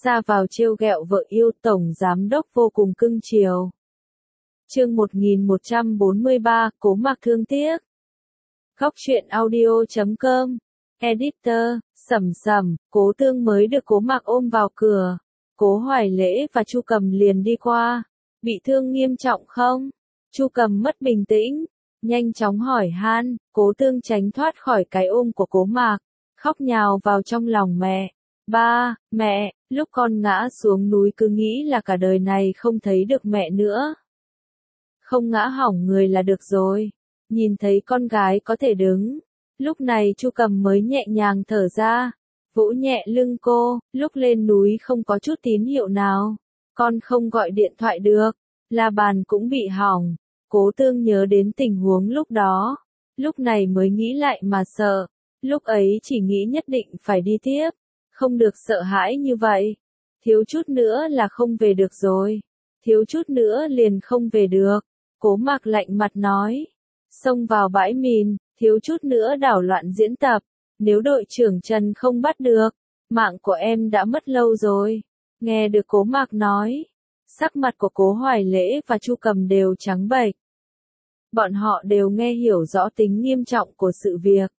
ra vào trêu ghẹo vợ yêu, tổng giám đốc vô cùng cưng chiều. Chương 1143, Cố Mạc thương tiếc. Góc truyện audio.com. Editor, Sầm, Cố Tương mới được Cố Mạc ôm vào cửa. Cố Hoài Lễ và Chu Cầm liền đi qua. Bị thương nghiêm trọng không? Chu Cầm mất bình tĩnh, nhanh chóng hỏi han. Cố Tương tránh thoát khỏi cái ôm của Cố Mạc, khóc nhào vào trong lòng mẹ. Ba, mẹ, lúc con ngã xuống núi cứ nghĩ là cả đời này không thấy được mẹ nữa. Không ngã hỏng người là được rồi. Nhìn thấy con gái có thể đứng, lúc này Chu Cầm mới nhẹ nhàng thở ra, vỗ nhẹ lưng cô. Lúc lên núi không có chút tín hiệu nào, con không gọi điện thoại được, la bàn cũng bị hỏng. Cố Tương nhớ đến tình huống lúc đó, lúc này mới nghĩ lại mà sợ. Lúc ấy chỉ nghĩ nhất định phải đi tiếp, không được sợ hãi như vậy. Thiếu chút nữa là không về được rồi, thiếu chút nữa liền không về được. Cố Mạc lạnh mặt nói. Xông vào bãi mìn, thiếu chút nữa đảo loạn diễn tập. Nếu đội trưởng Trần không bắt được, mạng của em đã mất lâu rồi. Nghe được Cố Mạc nói, sắc mặt của Cố Hoài Lễ và Chu Cầm đều trắng bệch. Bọn họ đều nghe hiểu rõ tính nghiêm trọng của sự việc.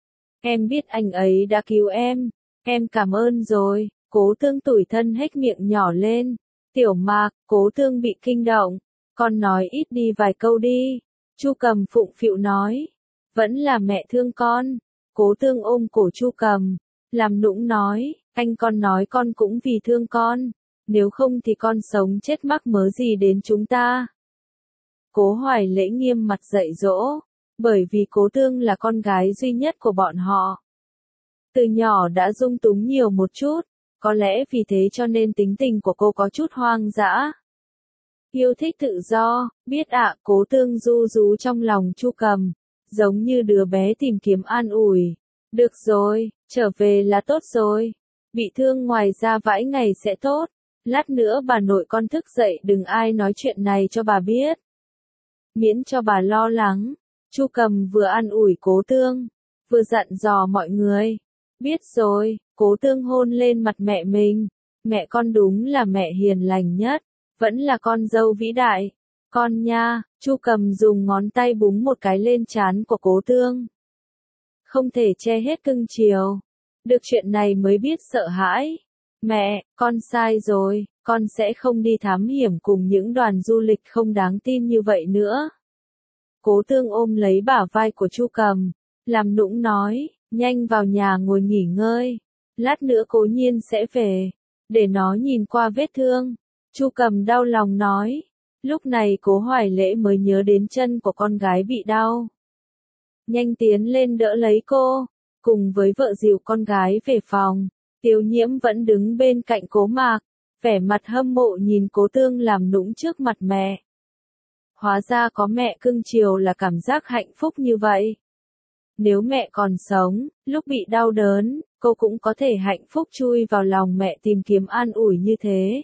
Em biết anh ấy đã cứu em cảm ơn rồi. Cố Tương tủi thân hết miệng nhỏ lên. Tiểu Mạc, Cố Tương bị kinh động. Con nói ít đi vài câu đi. Chu Cầm phụng phịu nói. Vẫn là mẹ thương con. Cố Tương ôm cổ Chu Cầm, làm nũng nói, con nói con cũng vì thương con. Nếu không thì con sống chết mắc mớ gì đến chúng ta. Cố Hoài Lễ nghiêm mặt dạy dỗ, bởi vì Cố Tương là con gái duy nhất của bọn họ. Từ nhỏ đã dung túng nhiều một chút, có lẽ vì thế cho nên tính tình của cô có chút hoang dã. Yêu thích tự do, biết ạ. Cố Tương ru rú trong lòng Chu Cầm, giống như đứa bé tìm kiếm an ủi. Được rồi, trở về là tốt rồi. Bị thương ngoài ra vãi ngày sẽ tốt. Lát nữa bà nội con thức dậy đừng ai nói chuyện này cho bà biết, miễn cho bà lo lắng. Chu Cầm vừa an ủi Cố Tương, vừa dặn dò mọi người. Biết rồi. Cố Tương hôn lên mặt mẹ mình. Mẹ con đúng là mẹ hiền lành nhất, vẫn là con dâu vĩ đại. Con nha. Chu Cầm dùng ngón tay búng một cái lên trán của Cố Tương. Không thể che hết cưng chiều. Được chuyện này mới biết sợ hãi. Mẹ, con sai rồi, con sẽ không đi thám hiểm cùng những đoàn du lịch không đáng tin như vậy nữa. Cố Tương ôm lấy bả vai của Chu Cầm, làm nũng nói, nhanh vào nhà ngồi nghỉ ngơi. Lát nữa Cố Nhiên sẽ về, để nó nhìn qua vết thương. Chu Cầm đau lòng nói. Lúc này Cố Hoài Lễ mới nhớ đến chân của con gái bị đau. Nhanh tiến lên đỡ lấy cô, cùng với vợ dìu con gái về phòng. Tiêu Nhiễm vẫn đứng bên cạnh Cố Mạc, vẻ mặt hâm mộ nhìn Cố Tương làm nũng trước mặt mẹ. Hóa ra có mẹ cưng chiều là cảm giác hạnh phúc như vậy. Nếu mẹ còn sống, lúc bị đau đớn, cô cũng có thể hạnh phúc chui vào lòng mẹ tìm kiếm an ủi như thế.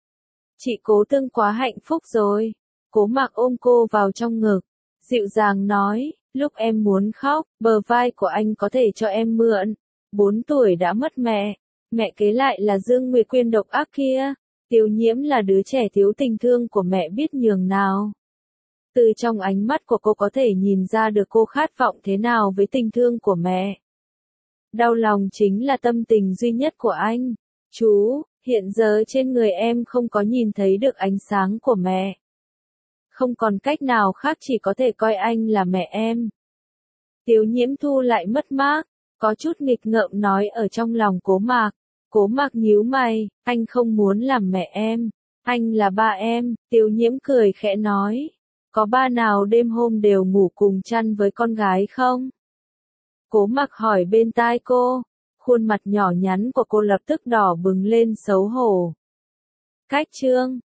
Chị Cố Tương quá hạnh phúc rồi. Cố Mạc ôm cô vào trong ngực, dịu dàng nói, lúc em muốn khóc, bờ vai của anh có thể cho em mượn. 4 tuổi đã mất mẹ, mẹ kế lại là Dương Nguyệt Quyên độc ác kia. Tiêu Nhiễm là đứa trẻ thiếu tình thương của mẹ biết nhường nào. Từ trong ánh mắt của cô có thể nhìn ra được cô khát vọng thế nào với tình thương của mẹ. Đau lòng chính là tâm tình duy nhất của anh. Chú, hiện giờ trên người em không có nhìn thấy được ánh sáng của mẹ. Không còn cách nào khác, chỉ có thể coi anh là mẹ em. Tiêu Nhiễm thu lại mất mát, có chút nghịch ngợm nói ở trong lòng Cố Mạc. Cố Mạc nhíu mày, anh không muốn làm mẹ em, anh là ba em. Tiêu Nhiễm cười khẽ nói, có ba nào đêm hôm đều ngủ cùng chăn với con gái không? Cố Mạc hỏi bên tai cô, khuôn mặt nhỏ nhắn của cô lập tức đỏ bừng lên xấu hổ. Cách chương